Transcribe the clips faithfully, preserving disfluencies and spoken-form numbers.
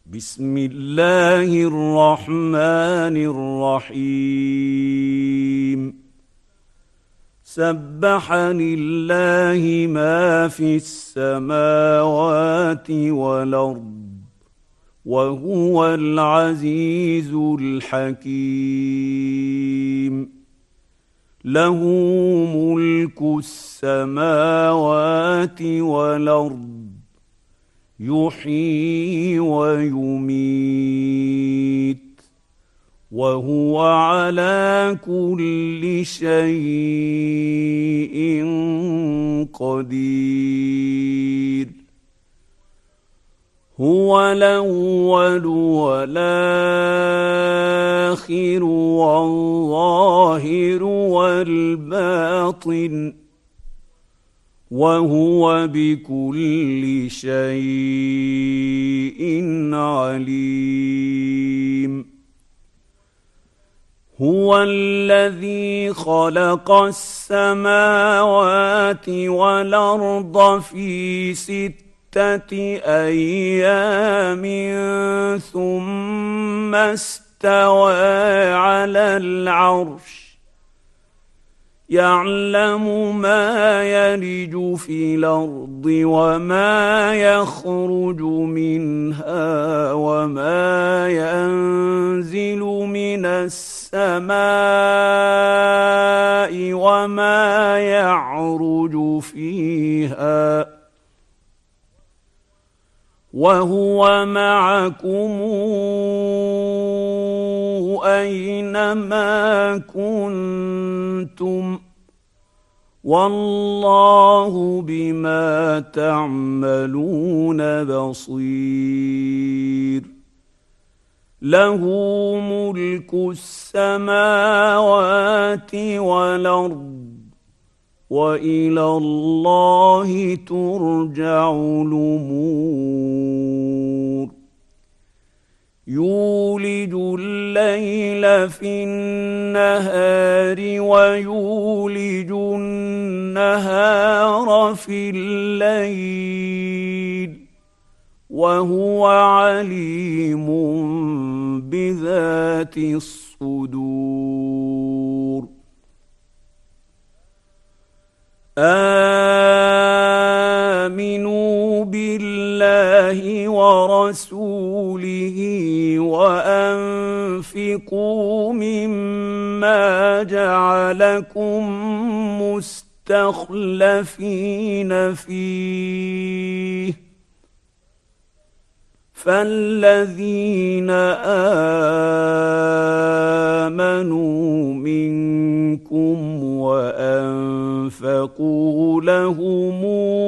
بسم الله الرحمن الرحيم. سبح لله ما في السماوات والأرض وهو العزيز الحكيم. له ملك السماوات والأرض يحيي ويميت وهو على كل شيء قدير. هو الأول والآخر والظاهر والباطن وهو بكل شيء عليم. هو الذي خلق السماوات والأرض في ستة أيام ثم استوى على العرش يعلم ما يلج في الأرض وما يخرج منها وما ينزل من السماء وما يعرج فيها وهو معكم أينما كنتم والله بما تعملون بصير. له ملك السماوات والأرض وإلى الله ترجع الأمور. يولج الليل في النهار ويولج النهار في الليل وهو عليم بذات الصدور. آمنوا بالله ورسوله وأنفقوا مما جعلكم مستخلفين فيه فالذين آمنوا منكم وأنفقوا لهم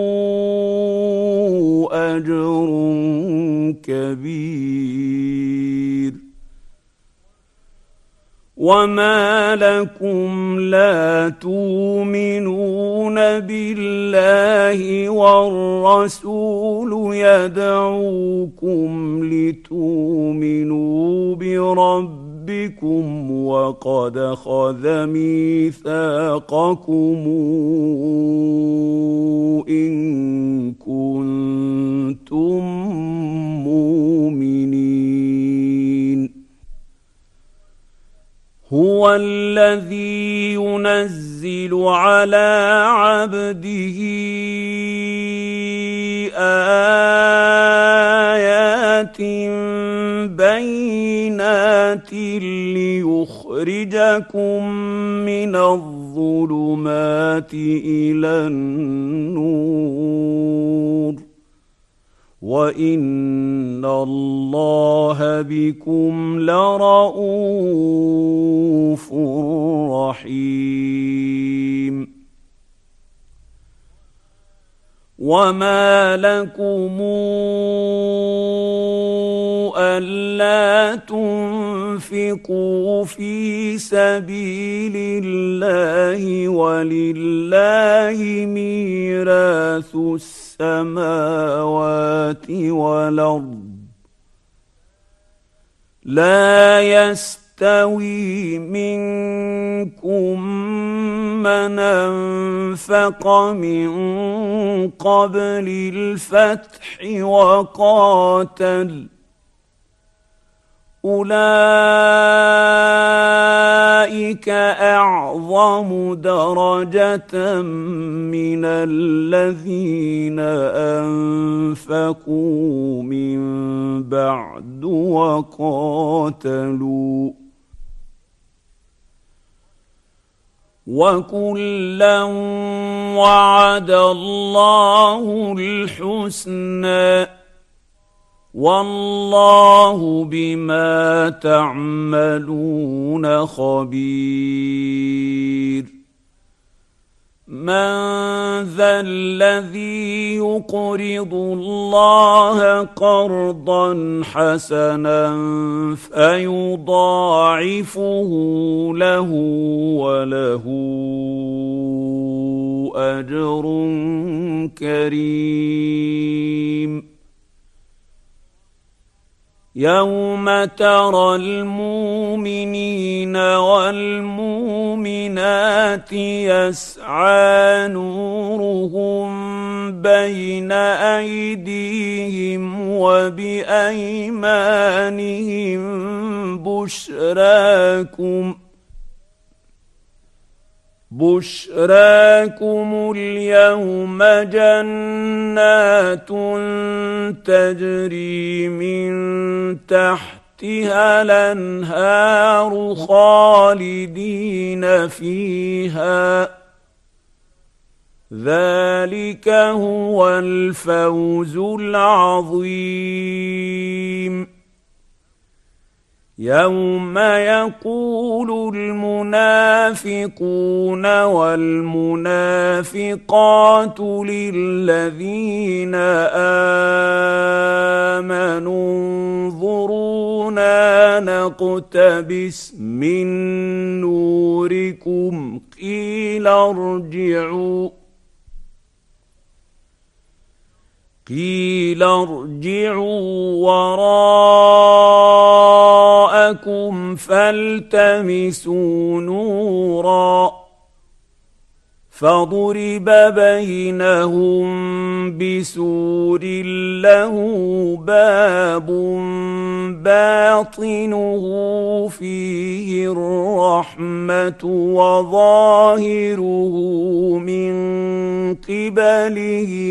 أجر كبير. وما لكم لا تؤمنون بالله والرسول يدعوكم لتؤمنوا بربكم وقد أخذ ميثاقكم إن كنتم مؤمنين. هو الذي ينزل على عبده آيات بينات ليخرجكم من الظلمات إلى النور وإن الله بكم لرءوف رحيم. وما لكم ألا تنفقوا في سبيل الله ولله ميراث السماوات والأرض لا يستوي منكم من أنفق من قبل الفتح وقاتل أولئك أعظم درجة من الذين أنفقوا من بعد وقاتلوا وكلا وعد الله الحسنى والله بما تعملون خبير من ذا الذي يقرض الله قرضا حسنا فيضاعفه له وله أجر كريم يوم ترى المؤمنين والمؤمنات يسعى نورهم بين أيديهم وبأيمانهم بشراكم بشراكم اليوم جنات تجري من تحتها الأنهار خالدين فيها ذلك هو الفوز العظيم يوم يقول المنافقون والمنافقات للذين آمنوا انظرونا نقتبس من نوركم قيل ارجعوا قيل ارجعوا وراءكم فالتمسوا نورا فضرب بينهم بسور له باب باطنه فيه الرحمة وظاهره من قبله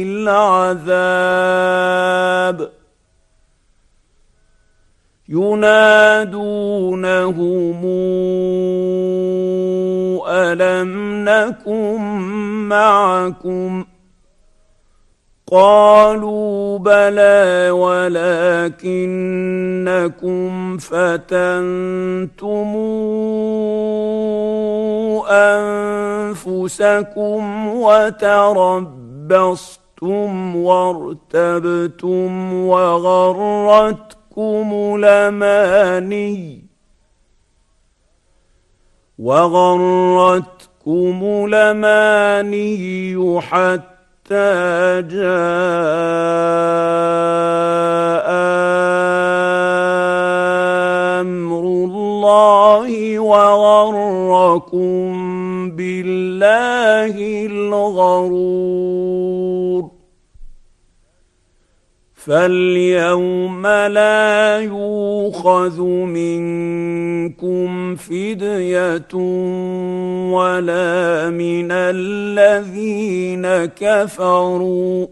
العذاب ينادونهم ألم نكن معكم قالوا بلى ولكنكم فتنتم أنفسكم وتربصتم وارتبتم وغرتكم الأماني وغرتكم الأماني حتى جاء أمر الله وغركم بالله الغرور فاليوم لا يؤخذ منكم فدية ولا من الذين كفروا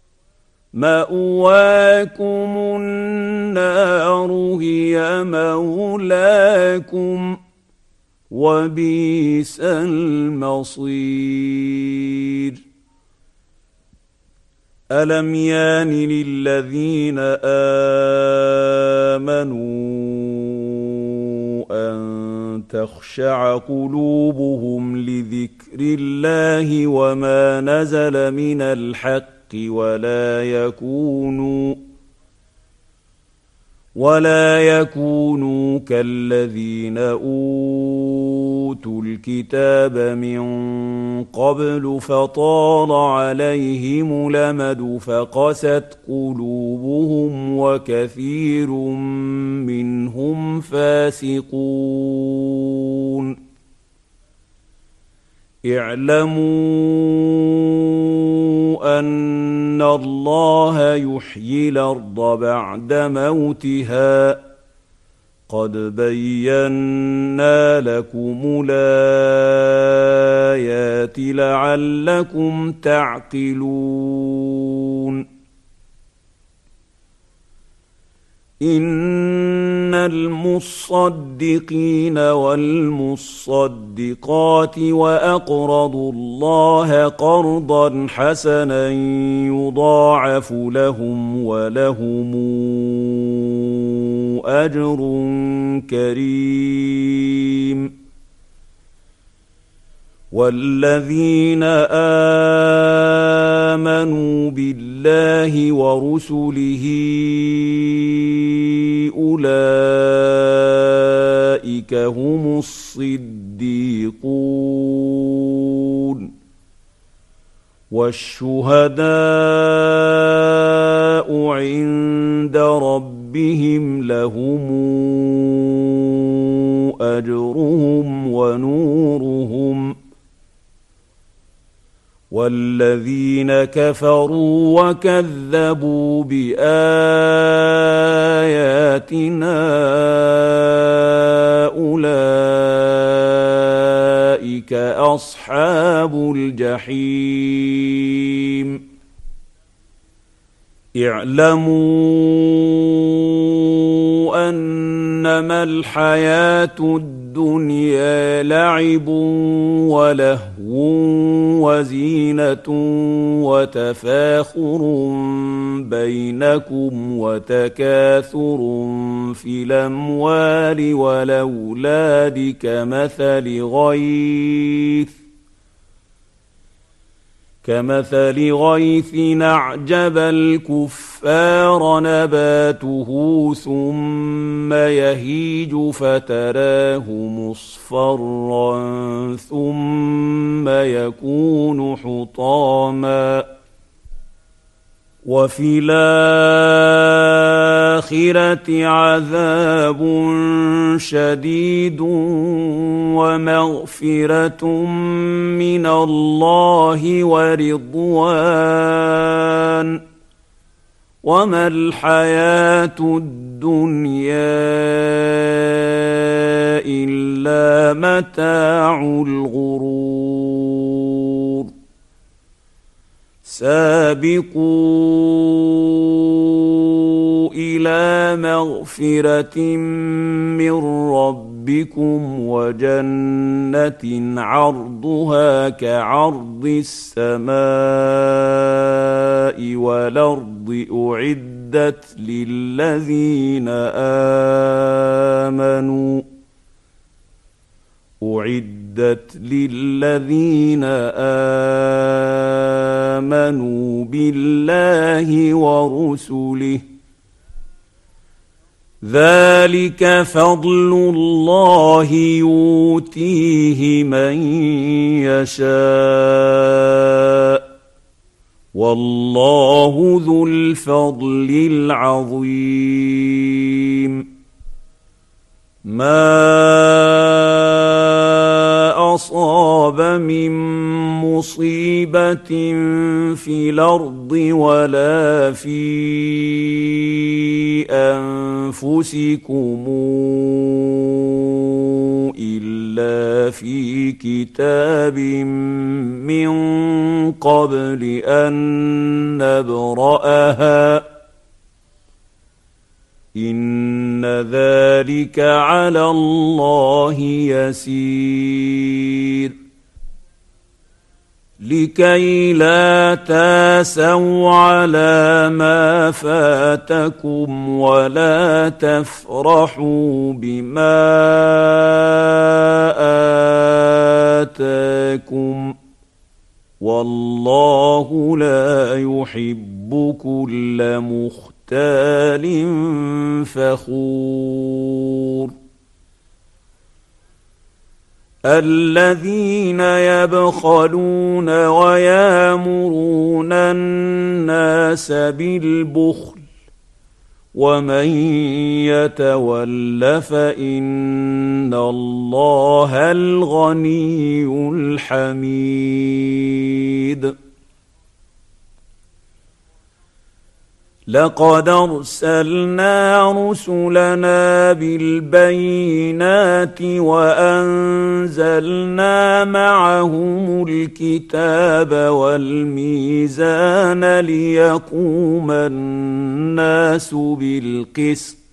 مأواكم النار هي مولاكم وبئس المصير ألم يان للذين آمنوا أن تخشع قلوبهم لذكر الله وما نزل من الحق ولا يكونوا ولا يكونوا كالذين أوتوا الكتاب من قبل فطال عليهم الأمد فقست قلوبهم وكثير منهم فاسقون اعلموا أن الله يحيي الأرض بعد موتها قد بينا لكم الآيات لعلكم تعقلون إن المصدقين والمصدقات وأقرضوا الله قرضا حسنا يضاعف لهم ولهم أجر كريم والذين آمنوا بالله ورسله أولئك هم الصديقون والشهداء عند ربهم لهم أجرهم ونورهم والذين كفروا وكذبوا بآياتنا أولئك أصحاب الجحيم اعلموا أنما الحياة الدنيا لعب ولهو وزينة وتفاخر بينكم وتكاثر في الأموال والأولاد كمثل غيث كمثل غيث أعجب الكفار نباته ثم يهيج فتراه مصفرا ثم يكون حطاما وفي الآخرة عذاب شديد ومغفرة من الله ورضوان وما الحياة الدنيا إلا متاع الغرور سابقوا إلى مغفرة من ربكم وجنة عرضها كعرض السماء والأرض أعدت للذين آمنوا أعدت للذين آمنوا بالله ورسله ذلك فضل الله يؤتيه من يشاء والله ذو الفضل العظيم ما أصاب من مصيبة في الأرض ولا في أنفسكم إلا في كتاب من قبل أن نبرأها إن ذلك على الله يسير لكي لا تاسوا على ما فاتكم ولا تفرحوا بما آتاكم والله لا يحب كل مختال مختال فخور الذين يبخلون ويامرون الناس بالبخل ومن يتول فإن الله الغني الحميد لقد ارسلنا رسلنا بالبينات وانزلنا معهم الكتاب والميزان ليقوم الناس بالقسط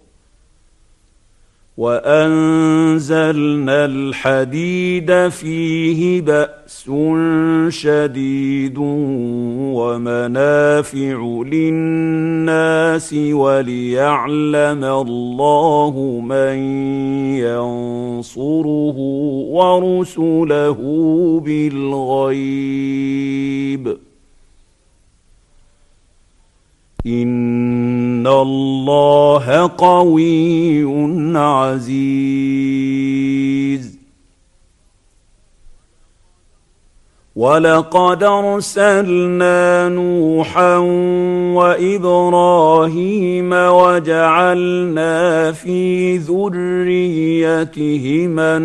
وانزلنا الحديد فيه بأس شديد ومنافع للناس وليعلم الله من ينصره ورسله بالغيب إن الله قوي عزيز ولقد أرسلنا نوحا وإبراهيم وجعلنا في ذريتهما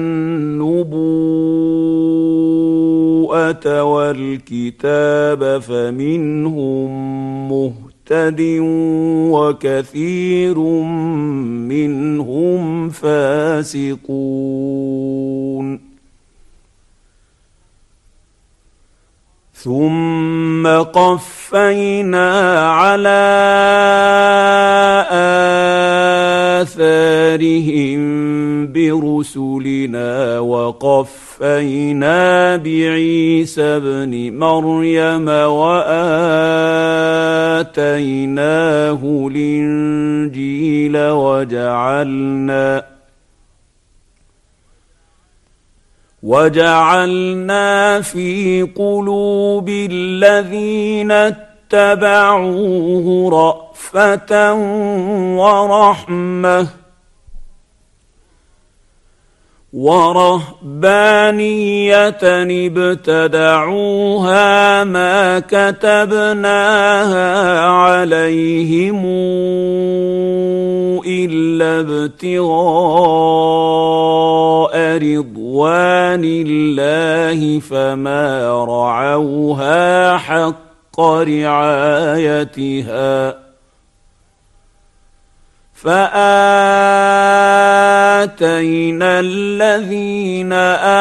النبوءة والكتاب فمنهم مهتد وكثير منهم فاسقون ثم قفينا على آثارهم برسلنا وقفينا بعيسى ابن مريم وآتيناه الإنجيل وجعلنا وجعلنا في قلوب الذين اتبعوه رأفة ورحمة ورهبانية ابتدعوها ما كتبناها عليهم إلا ابتغاء رضوان الله فما رعوها حق رعايتها فآتينا الذين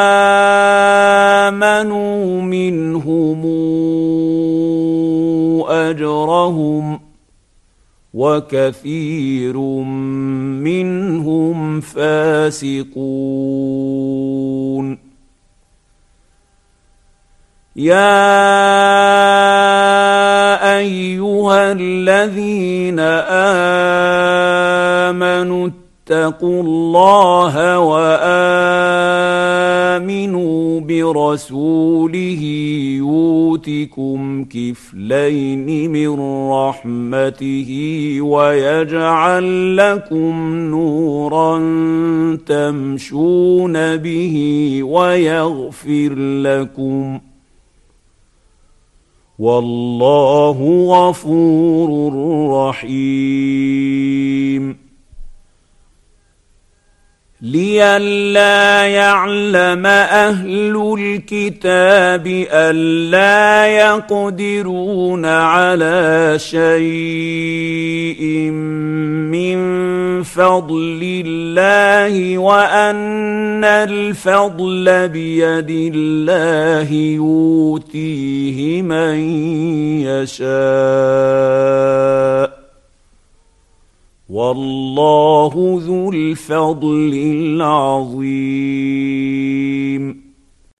آمنوا منهم أجرهم وكثير منهم فاسقون يا أيها الذين آمنوا اتقوا الله وآمنوا برسوله يؤتكم كفلين من رحمته ويجعل لكم نورا تمشون به ويغفر لكم والله غفور رحيم لئلا يعلم أهل الكتاب ألا يقدرون على شيء من فضل الله وأن الفضل بيد الله يؤتيه من يشاء والله ذو الفضل العظيم